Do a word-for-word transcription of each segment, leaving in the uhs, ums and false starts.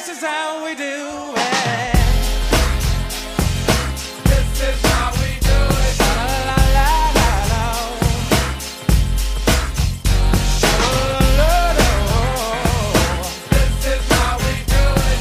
This is how we do it. This is how we do it. La la la la la. Sha-la-la-la-la. This is how we do it.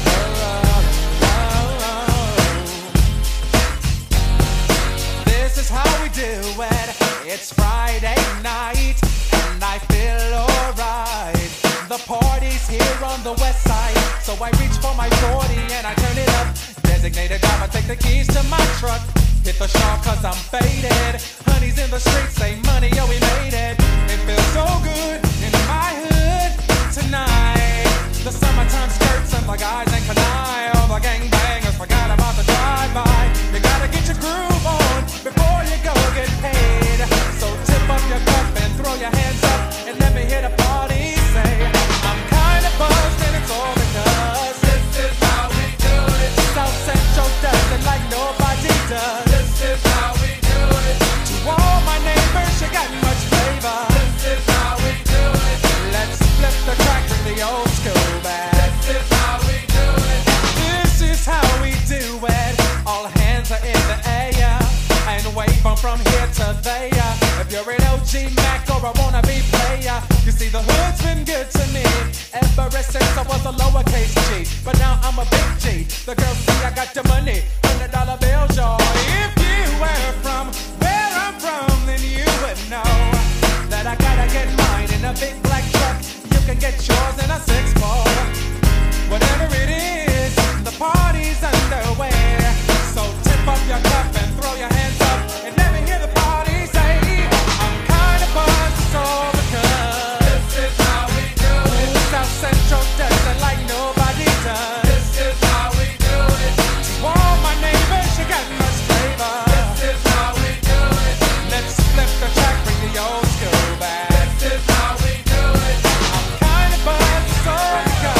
This is how we do it. It's Friday night and I feel alright. The party's here on the west side, so I reach for my forty and I turn it up. Designated driver, take the keys to my truck. Hit the shop cause I'm faded. Honey's in the streets, say money, yo, we made it. It feels so good in my hood tonight. The summertime skirts and the guys ain't canine. All the gangbangers forgot about the drive-by. You gotta get your groove on before you go get paid. So tip up your cup and throw your hands up and let me hear the party say, I'm kinda buzzed and it's all because This is how we do it. South Central does it like nobody does. This is how we do it. To all my neighbors, you got much flavor. This is how we do it. Let's flip the track, bring the old school back. This is how we do it. This is how we do it. All hands are in the air and wave them from here to there. If you're an O G Mac or a wannabe player, you see the hood's been good to me ever since I was a lowercase G. But now I'm a big G. The girls see I got the money, hundred dollar bills, y'all. If you were from where I'm from, then you would know that I gotta get mine in a big black truck. You can get yours in a six four. Whatever it is, the party's underway. So tip up your cup and throw your hands up and let me hear the party say, I'm kinda buzzed, it's all because This is how we do it. South Central does it like nobody does. This is how we do it. To all my neighbors, you got much flavor. This is how we do it. Let's flip the track, bring the old school back. This is how we do it. I'm kinda buzzed, it's all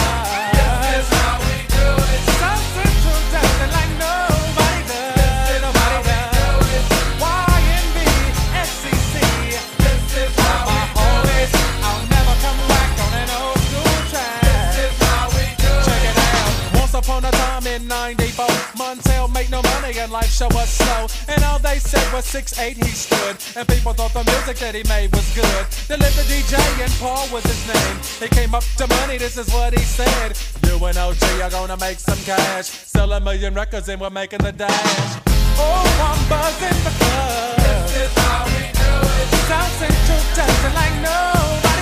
This because is how we do it. South Central does it like nobody does. Nobody does. Y N B, S C C. This is how we My do it. always, I'll never come back on an old school track. This is how we do it. Check it out. Once upon a time in ninety-four, Montel made no money and life show was slow. And all they said was six eight he stood. And people thought the music that he made was good. They lived the D J and Paul was his name. He came up to money, this is what he said. You and O G are gonna make some cash. Sell a million records and we're making the dash. Oh, I'm buzzing because This is how we do it. South Central does it like nobody